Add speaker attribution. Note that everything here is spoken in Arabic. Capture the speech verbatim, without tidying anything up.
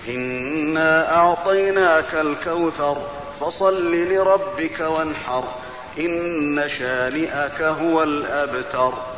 Speaker 1: إنا أعطيناك الكوثر فصل لربك وانحر إن شانئك هو الأبتر.